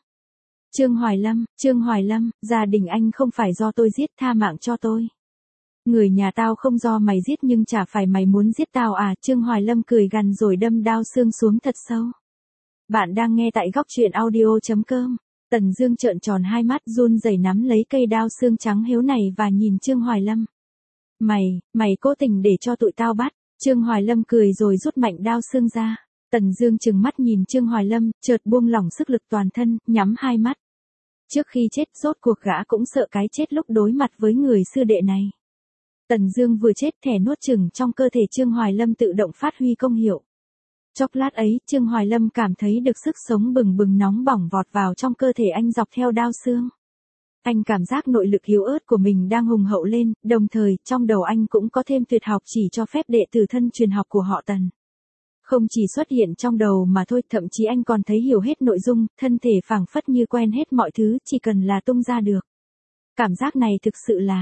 Trương Hoài Lâm, gia đình anh không phải do tôi giết, tha mạng cho tôi. Người nhà tao không do mày giết nhưng chả phải mày muốn giết tao à? Trương Hoài Lâm cười gằn rồi đâm đao xương xuống thật sâu. Bạn đang nghe tại góc truyện audio.com. Tần Dương trợn tròn hai mắt run rẩy nắm lấy cây đao xương trắng hiếu này và nhìn Trương Hoài Lâm. Mày cố tình để cho tụi tao bắt. Trương Hoài Lâm cười rồi rút mạnh đao xương ra. Tần Dương trừng mắt nhìn Trương Hoài Lâm, chợt buông lỏng sức lực toàn thân, nhắm hai mắt. Trước khi chết rốt cuộc gã cũng sợ cái chết lúc đối mặt với người sư đệ này. Tần Dương vừa chết, thẻ nuốt chửng trong cơ thể Trương Hoài Lâm tự động phát huy công hiệu. Chốc lát ấy, Trương Hoài Lâm cảm thấy được sức sống bừng bừng nóng bỏng vọt vào trong cơ thể anh dọc theo đao xương. Anh cảm giác nội lực yếu ớt của mình đang hùng hậu lên, đồng thời, trong đầu anh cũng có thêm tuyệt học chỉ cho phép đệ tử thân truyền học của họ Tần. Không chỉ xuất hiện trong đầu mà thôi, thậm chí anh còn thấy hiểu hết nội dung, thân thể phảng phất như quen hết mọi thứ, chỉ cần là tung ra được. Cảm giác này thực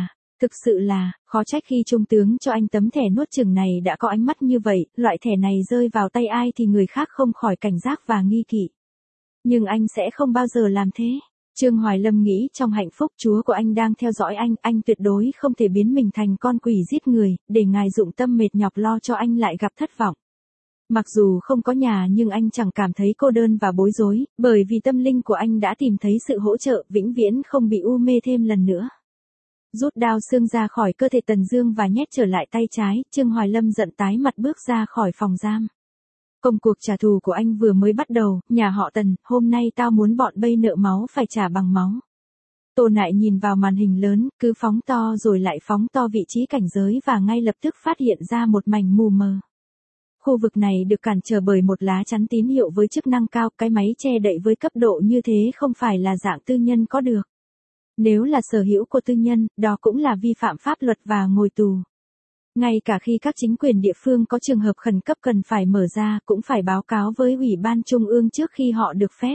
sự là, khó trách khi trung tướng cho anh tấm thẻ nuốt chửng này đã có ánh mắt như vậy, loại thẻ này rơi vào tay ai thì người khác không khỏi cảnh giác và nghi kỵ. Nhưng anh sẽ không bao giờ làm thế. Trương Hoài Lâm nghĩ trong hạnh phúc Chúa của anh đang theo dõi anh tuyệt đối không thể biến mình thành con quỷ giết người, để ngài dụng tâm mệt nhọc lo cho anh lại gặp thất vọng. Mặc dù không có nhà nhưng anh chẳng cảm thấy cô đơn và bối rối, bởi vì tâm linh của anh đã tìm thấy sự hỗ trợ, vĩnh viễn không bị u mê thêm lần nữa. Rút đao xương ra khỏi cơ thể Tần Dương và nhét trở lại tay trái, Trương Hoài Lâm giận tái mặt bước ra khỏi phòng giam. Công cuộc trả thù của anh vừa mới bắt đầu, nhà họ Tần, hôm nay tao muốn bọn bây nợ máu phải trả bằng máu. Tô Nại nhìn vào màn hình lớn, cứ phóng to rồi lại phóng to vị trí cảnh giới và ngay lập tức phát hiện ra một mảnh mù mờ. Khu vực này được cản trở bởi một lá chắn tín hiệu với chức năng cao, cái máy che đậy với cấp độ như thế không phải là dạng tư nhân có được. Nếu là sở hữu của tư nhân, đó cũng là vi phạm pháp luật và ngồi tù. Ngay cả khi các chính quyền địa phương có trường hợp khẩn cấp cần phải mở ra cũng phải báo cáo với Ủy ban Trung ương trước khi họ được phép.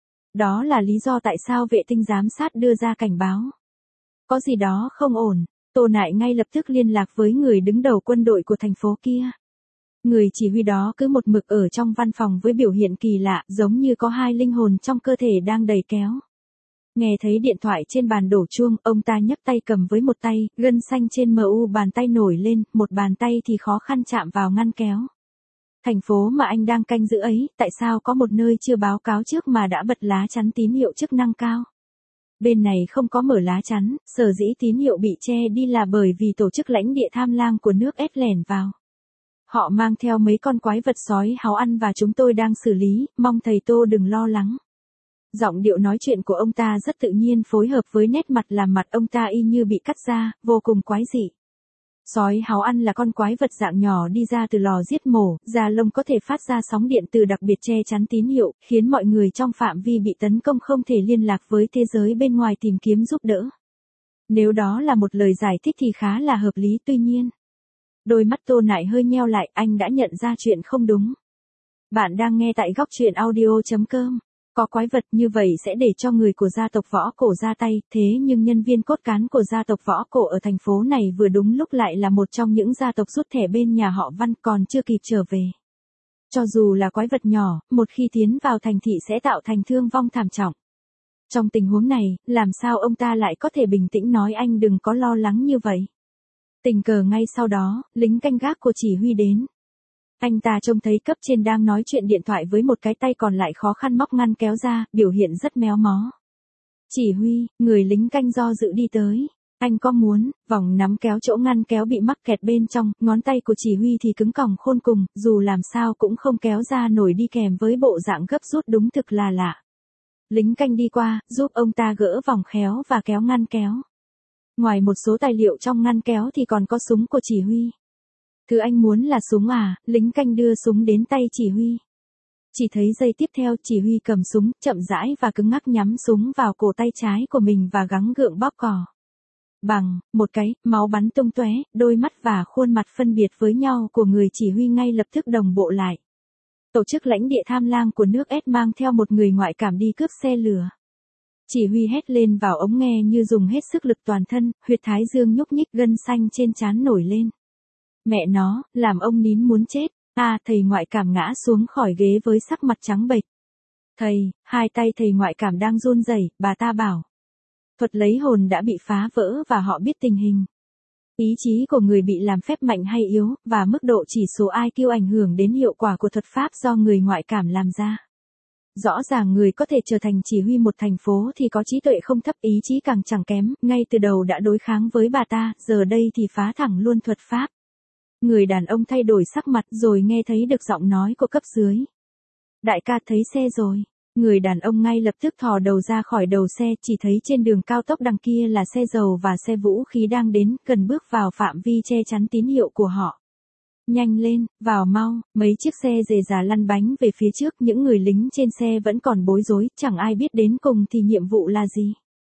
Đó là lý do tại sao vệ tinh giám sát đưa ra cảnh báo. Có gì đó không ổn, Tô Nại ngay lập tức liên lạc với người đứng đầu quân đội của thành phố kia. Người chỉ huy đó cứ một mực ở trong văn phòng với biểu hiện kỳ lạ, giống như có hai linh hồn trong cơ thể đang đầy kéo. Nghe thấy điện thoại trên bàn đổ chuông, ông ta nhấc tay cầm với một tay, gân xanh trên mu bàn tay nổi lên, một bàn tay thì khó khăn chạm vào ngăn kéo. Thành phố mà anh đang canh giữ ấy, tại sao có một nơi chưa báo cáo trước mà đã bật lá chắn tín hiệu chức năng cao? Bên này không có mở lá chắn, sở dĩ tín hiệu bị che đi là bởi vì tổ chức lãnh địa tham lang của nước S lẻn vào. Họ mang theo mấy con quái vật sói háo ăn và chúng tôi đang xử lý, mong thầy Tô đừng lo lắng. Giọng điệu nói chuyện của ông ta rất tự nhiên phối hợp với nét mặt làm mặt ông ta y như bị cắt ra, vô cùng quái dị. Sói háo ăn là con quái vật dạng nhỏ đi ra từ lò giết mổ, da lông có thể phát ra sóng điện từ đặc biệt che chắn tín hiệu, khiến mọi người trong phạm vi bị tấn công không thể liên lạc với thế giới bên ngoài tìm kiếm giúp đỡ. Nếu đó là một lời giải thích thì khá là hợp lý, tuy nhiên. Đôi mắt Tô Nại hơi nheo lại, anh đã nhận ra chuyện không đúng. Bạn đang nghe tại góc truyện audio.com. Có quái vật như vậy sẽ để cho người của gia tộc Võ Cổ ra tay, thế nhưng nhân viên cốt cán của gia tộc Võ Cổ ở thành phố này vừa đúng lúc lại là một trong những gia tộc rút thẻ bên nhà họ Văn còn chưa kịp trở về. Cho dù là quái vật nhỏ, một khi tiến vào thành thị sẽ tạo thành thương vong thảm trọng. Trong tình huống này, làm sao ông ta lại có thể bình tĩnh nói anh đừng có lo lắng như vậy? Tình cờ ngay sau đó, lính canh gác của chỉ huy đến. Anh ta trông thấy cấp trên đang nói chuyện điện thoại với một cái tay còn lại khó khăn móc ngăn kéo ra, biểu hiện rất méo mó. Chỉ huy, người lính canh do dự đi tới. Anh có muốn, vòng nắm kéo chỗ ngăn kéo bị mắc kẹt bên trong, ngón tay của chỉ huy thì cứng còng khôn cùng, dù làm sao cũng không kéo ra nổi đi kèm với bộ dạng gấp rút đúng thực là lạ. Lính canh đi qua, giúp ông ta gỡ vòng khéo và kéo ngăn kéo. Ngoài một số tài liệu trong ngăn kéo thì còn có súng của chỉ huy. Thứ anh muốn là súng à? Lính canh đưa súng đến tay chỉ huy. Chỉ thấy giây tiếp theo chỉ huy cầm súng, chậm rãi và cứng ngắc nhắm súng vào cổ tay trái của mình và gắng gượng bóp cò. Bằng, một cái, máu bắn tung tóe, đôi mắt và khuôn mặt phân biệt với nhau của người chỉ huy ngay lập tức đồng bộ lại. Tổ chức lãnh địa tham lang của nước S mang theo một người ngoại cảm đi cướp xe lửa. Chỉ huy hét lên vào ống nghe như dùng hết sức lực toàn thân, huyệt thái dương nhúc nhích, gân xanh trên trán nổi lên. Mẹ nó, làm ông nín muốn chết. Thầy ngoại cảm ngã xuống khỏi ghế với sắc mặt trắng bệch. Thầy, hai tay thầy ngoại cảm đang run rẩy, bà ta bảo. Thuật lấy hồn đã bị phá vỡ và họ biết tình hình. Ý chí của người bị làm phép mạnh hay yếu, và mức độ chỉ số IQ ảnh hưởng đến hiệu quả của thuật pháp do người ngoại cảm làm ra. Rõ ràng người có thể trở thành chỉ huy một thành phố thì có trí tuệ không thấp, ý chí càng chẳng kém, ngay từ đầu đã đối kháng với bà ta, giờ đây thì phá thẳng luôn thuật pháp. Người đàn ông thay đổi sắc mặt rồi nghe thấy được giọng nói của cấp dưới. Đại ca thấy xe rồi. Người đàn ông ngay lập tức thò đầu ra khỏi đầu xe, chỉ thấy trên đường cao tốc đằng kia là xe dầu và xe vũ khí đang đến, cần bước vào phạm vi che chắn tín hiệu của họ. Nhanh lên, vào mau, mấy chiếc xe rề rà lăn bánh về phía trước, những người lính trên xe vẫn còn bối rối, chẳng ai biết đến cùng thì nhiệm vụ là gì.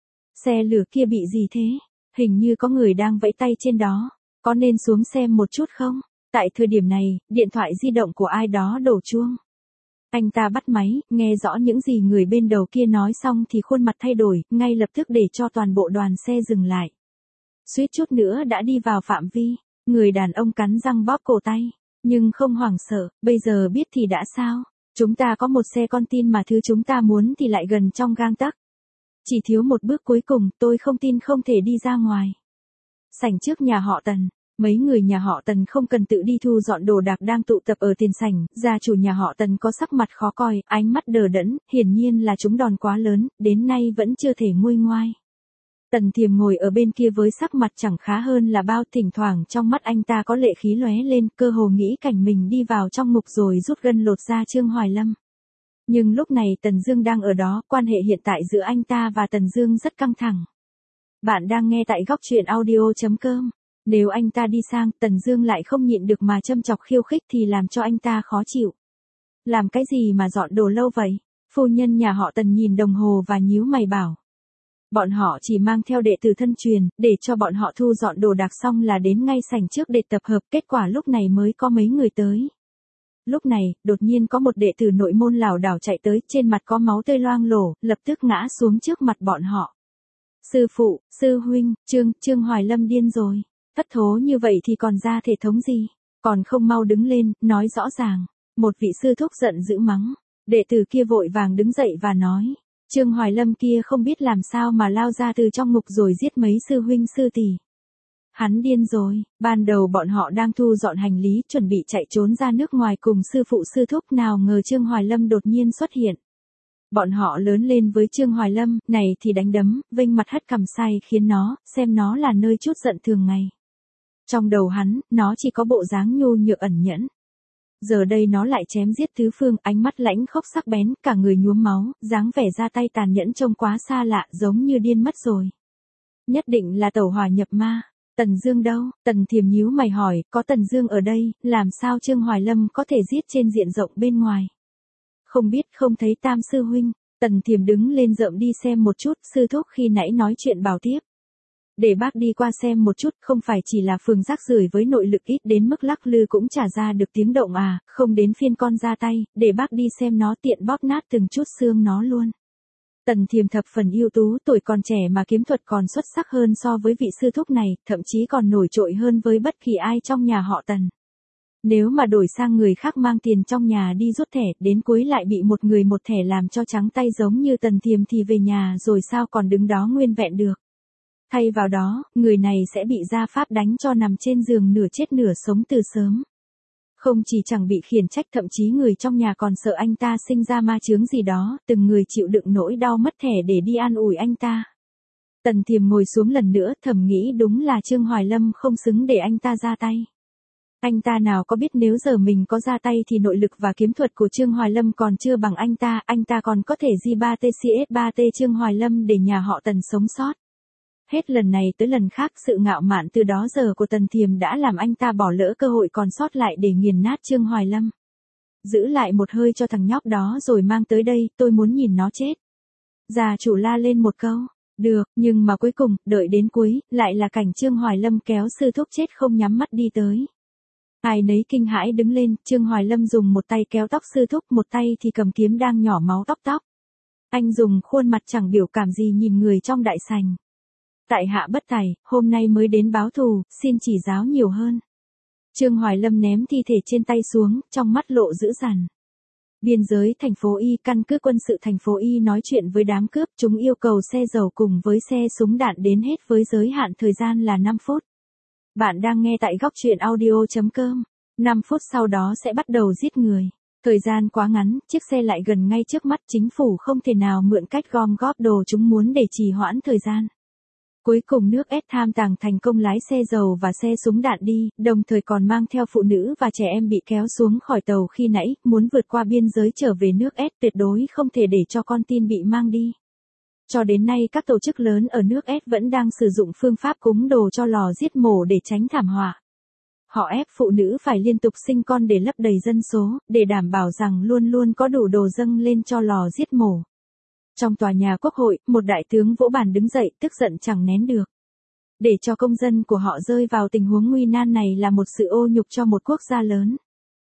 Xe lửa kia bị gì thế? Hình như có người đang vẫy tay trên đó, có nên xuống xem một chút không? Tại thời điểm này, điện thoại di động của ai đó đổ chuông. Anh ta bắt máy, nghe rõ những gì người bên đầu kia nói xong thì khuôn mặt thay đổi, ngay lập tức để cho toàn bộ đoàn xe dừng lại. Suýt chút nữa đã đi vào phạm vi, người đàn ông cắn răng bóp cổ tay, nhưng không hoảng sợ, bây giờ biết thì đã sao? Chúng ta có một xe con tin mà thứ chúng ta muốn thì lại gần trong gang tấc. Chỉ thiếu một bước cuối cùng, tôi không tin không thể đi ra ngoài. Sảnh trước nhà họ Tần. Mấy người nhà họ Tần không cần tự đi thu dọn đồ đạc đang tụ tập ở tiền sảnh, gia chủ nhà họ Tần có sắc mặt khó coi, ánh mắt đờ đẫn, hiển nhiên là chúng đòn quá lớn, đến nay vẫn chưa thể nguôi ngoai. Tần Thiềm ngồi ở bên kia với sắc mặt chẳng khá hơn là bao, thỉnh thoảng trong mắt anh ta có lệ khí lóe lên, cơ hồ nghĩ cảnh mình đi vào trong ngục rồi rút gân lột da Trương Hoài Lâm. Nhưng lúc này Tần Dương đang ở đó, quan hệ hiện tại giữa anh ta và Tần Dương rất căng thẳng. Bạn đang nghe tại góc truyện audio.com. Nếu anh ta đi sang, Tần Dương lại không nhịn được mà châm chọc khiêu khích thì làm cho anh ta khó chịu. Làm cái gì mà dọn đồ lâu vậy? Phu nhân nhà họ Tần nhìn đồng hồ và nhíu mày bảo. Bọn họ chỉ mang theo đệ tử thân truyền, để cho bọn họ thu dọn đồ đạc xong là đến ngay sảnh trước để tập hợp, kết quả lúc này mới có mấy người tới. Lúc này, đột nhiên có một đệ tử nội môn lảo đảo chạy tới, trên mặt có máu tươi loang lổ, lập tức ngã xuống trước mặt bọn họ. Sư phụ, sư huynh, Trương Hoài Lâm điên rồi. Thất thố như vậy thì còn ra thể thống gì? Còn không mau đứng lên, nói rõ ràng. Một vị sư thúc giận dữ mắng. Đệ tử kia vội vàng đứng dậy và nói. Trương Hoài Lâm kia không biết làm sao mà lao ra từ trong ngục rồi giết mấy sư huynh sư tỷ. Hắn điên rồi. Ban đầu bọn họ đang thu dọn hành lý, chuẩn bị chạy trốn ra nước ngoài cùng sư phụ sư thúc, nào ngờ Trương Hoài Lâm đột nhiên xuất hiện. Bọn họ lớn lên với Trương Hoài Lâm, này thì đánh đấm, vênh mặt hất cằm sai khiến nó, xem nó là nơi chút giận thường ngày. Trong đầu hắn, nó chỉ có bộ dáng nhu nhược ẩn nhẫn. Giờ đây nó lại chém giết tứ phương, ánh mắt lãnh khốc sắc bén, cả người nhuốm máu, dáng vẻ ra tay tàn nhẫn trông quá xa lạ, giống như điên mất rồi. Nhất định là tẩu hỏa nhập ma. Tần Dương đâu? Tần Thiềm nhíu mày hỏi, có Tần Dương ở đây, làm sao Trương Hoài Lâm có thể giết trên diện rộng bên ngoài? Không biết, không thấy Tam sư huynh. Tần Thiềm đứng lên rợm đi xem một chút, sư thúc khi nãy nói chuyện bảo tiếp. Để bác đi qua xem một chút, không phải chỉ là phường rác rưởi với nội lực ít đến mức lắc lư cũng trả ra được tiếng động à, không đến phiên con ra tay, để bác đi xem nó tiện bóp nát từng chút xương nó luôn. Tần Thiềm thập phần ưu tú, tuổi còn trẻ mà kiếm thuật còn xuất sắc hơn so với vị sư thúc này, thậm chí còn nổi trội hơn với bất kỳ ai trong nhà họ Tần. Nếu mà đổi sang người khác mang tiền trong nhà đi rút thẻ, đến cuối lại bị một người một thẻ làm cho trắng tay giống như Tần Thiềm thì về nhà rồi sao còn đứng đó nguyên vẹn được. Thay vào đó, người này sẽ bị gia pháp đánh cho nằm trên giường nửa chết nửa sống từ sớm. Không chỉ chẳng bị khiển trách, thậm chí người trong nhà còn sợ anh ta sinh ra ma chướng gì đó, từng người chịu đựng nỗi đau mất thẻ để đi an ủi anh ta. Tần Thiềm ngồi xuống lần nữa, thầm nghĩ đúng là Trương Hoài Lâm không xứng để anh ta ra tay. Anh ta nào có biết nếu giờ mình có ra tay thì nội lực và kiếm thuật của Trương Hoài Lâm còn chưa bằng anh ta còn có thể J3TCS3T Trương Hoài Lâm để nhà họ Tần sống sót. Hết lần này tới lần khác, sự ngạo mạn từ đó giờ của Tần Thiềm đã làm anh ta bỏ lỡ cơ hội còn sót lại để nghiền nát Trương Hoài Lâm. Giữ lại một hơi cho thằng nhóc đó rồi mang tới đây, tôi muốn nhìn nó chết. Gia chủ la lên một câu. Được, nhưng mà cuối cùng, đợi đến cuối, lại là cảnh Trương Hoài Lâm kéo sư thúc chết không nhắm mắt đi tới. Ai nấy kinh hãi đứng lên, Trương Hoài Lâm dùng một tay kéo tóc sư thúc, một tay thì cầm kiếm đang nhỏ máu tóc. Anh dùng khuôn mặt chẳng biểu cảm gì nhìn người trong đại sảnh. Tại hạ bất tài, hôm nay mới đến báo thù, xin chỉ giáo nhiều hơn. Trương Hoài Lâm ném thi thể trên tay xuống, trong mắt lộ dữ dằn. Biên giới thành phố Y, căn cứ quân sự thành phố Y nói chuyện với đám cướp, chúng yêu cầu xe dầu cùng với xe súng đạn đến hết với giới hạn thời gian là 5 phút. Bạn đang nghe tại góc truyện audio.com. 5 phút sau đó sẽ bắt đầu giết người. Thời gian quá ngắn, chiếc xe lại gần ngay trước mắt, chính phủ không thể nào mượn cách gom góp đồ chúng muốn để trì hoãn thời gian. Cuối cùng nước S tham tàng thành công lái xe dầu và xe súng đạn đi, đồng thời còn mang theo phụ nữ và trẻ em bị kéo xuống khỏi tàu khi nãy, muốn vượt qua biên giới trở về nước S tuyệt đối không thể để cho con tin bị mang đi. Cho đến nay các tổ chức lớn ở nước S vẫn đang sử dụng phương pháp cúng đồ cho lò giết mổ để tránh thảm họa. Họ ép phụ nữ phải liên tục sinh con để lấp đầy dân số, để đảm bảo rằng luôn luôn có đủ đồ dâng lên cho lò giết mổ. Trong tòa nhà quốc hội, một đại tướng vỗ bàn đứng dậy, tức giận chẳng nén được. Để cho công dân của họ rơi vào tình huống nguy nan này là một sự ô nhục cho một quốc gia lớn.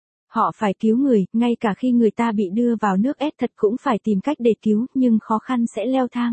Họ phải cứu người, ngay cả khi người ta bị đưa vào nước S thật cũng phải tìm cách để cứu, nhưng khó khăn sẽ leo thang.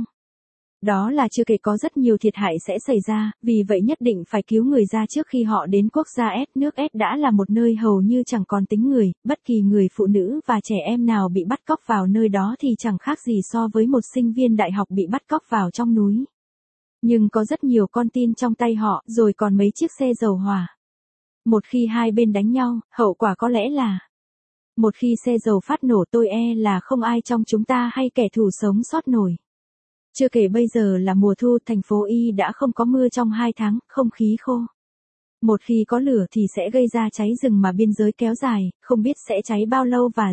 Đó là chưa kể có rất nhiều thiệt hại sẽ xảy ra, vì vậy nhất định phải cứu người ra trước khi họ đến quốc gia S. Nước S đã là một nơi hầu như chẳng còn tính người, bất kỳ người phụ nữ và trẻ em nào bị bắt cóc vào nơi đó thì chẳng khác gì so với một sinh viên đại học bị bắt cóc vào trong núi. Nhưng có rất nhiều con tin trong tay họ, rồi còn mấy chiếc xe dầu hỏa. Một khi hai bên đánh nhau, hậu quả có lẽ là một khi xe dầu phát nổ tôi là không ai trong chúng ta hay kẻ thù sống sót nổi. Chưa kể bây giờ là mùa thu, thành phố Y đã không có mưa trong 2 tháng, không khí khô. Một khi có lửa thì sẽ gây ra cháy rừng mà biên giới kéo dài, không biết sẽ cháy bao lâu và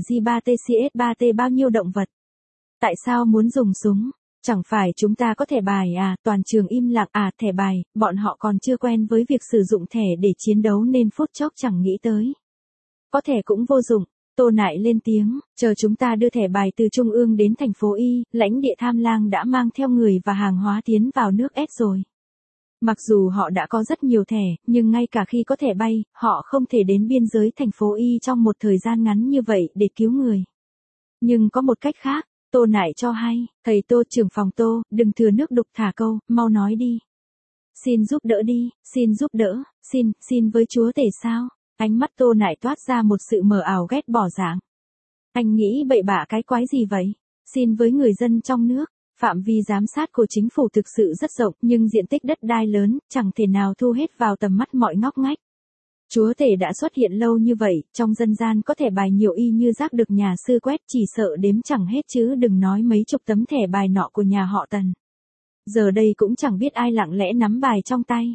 J3TCS3T bao nhiêu động vật. Tại sao muốn dùng súng? Chẳng phải chúng ta có thẻ bài à, toàn trường im lặng à, thẻ bài, bọn họ còn chưa quen với việc sử dụng thẻ để chiến đấu nên phút chốc chẳng nghĩ tới. Có thẻ cũng vô dụng. Tô Nại lên tiếng, chờ chúng ta đưa thẻ bài từ Trung ương đến thành phố Y, lãnh địa tham lang đã mang theo người và hàng hóa tiến vào nước S rồi. Mặc dù họ đã có rất nhiều thẻ, nhưng ngay cả khi có thẻ bay, họ không thể đến biên giới thành phố Y trong một thời gian ngắn như vậy để cứu người. Nhưng có một cách khác, Tô Nại cho hay, thầy Tô trưởng phòng Tô, đừng thừa nước đục thả câu, mau nói đi. Xin giúp đỡ đi, xin giúp đỡ, xin với chúa tể sao? Ánh mắt Tô Nại toát ra một sự mờ ảo ghét bỏ dạng. Anh nghĩ bậy bạ cái quái gì vậy? Xin với người dân trong nước, phạm vi giám sát của chính phủ thực sự rất rộng nhưng diện tích đất đai lớn, chẳng thể nào thu hết vào tầm mắt mọi ngóc ngách. Chúa tể đã xuất hiện lâu như vậy, trong dân gian có thẻ bài nhiều y như rác được nhà sư quét chỉ sợ đếm chẳng hết chứ đừng nói mấy chục tấm thẻ bài nọ của nhà họ Tần. Giờ đây cũng chẳng biết ai lặng lẽ nắm bài trong tay.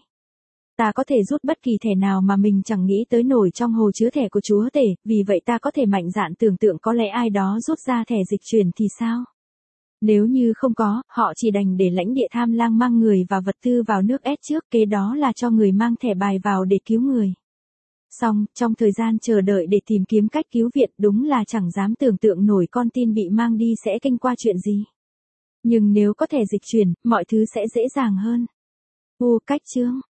Ta có thể rút bất kỳ thẻ nào mà mình chẳng nghĩ tới nổi trong hồ chứa thẻ của chúa tể, vì vậy ta có thể mạnh dạn tưởng tượng có lẽ ai đó rút ra thẻ dịch chuyển thì sao? Nếu như không có, họ chỉ đành để lãnh địa tham lang mang người và vật tư vào nước S trước, kế đó là cho người mang thẻ bài vào để cứu người. Xong, trong thời gian chờ đợi để tìm kiếm cách cứu viện đúng là chẳng dám tưởng tượng nổi con tin bị mang đi sẽ kinh qua chuyện gì. Nhưng nếu có thẻ dịch chuyển, mọi thứ sẽ dễ dàng hơn. Cách chương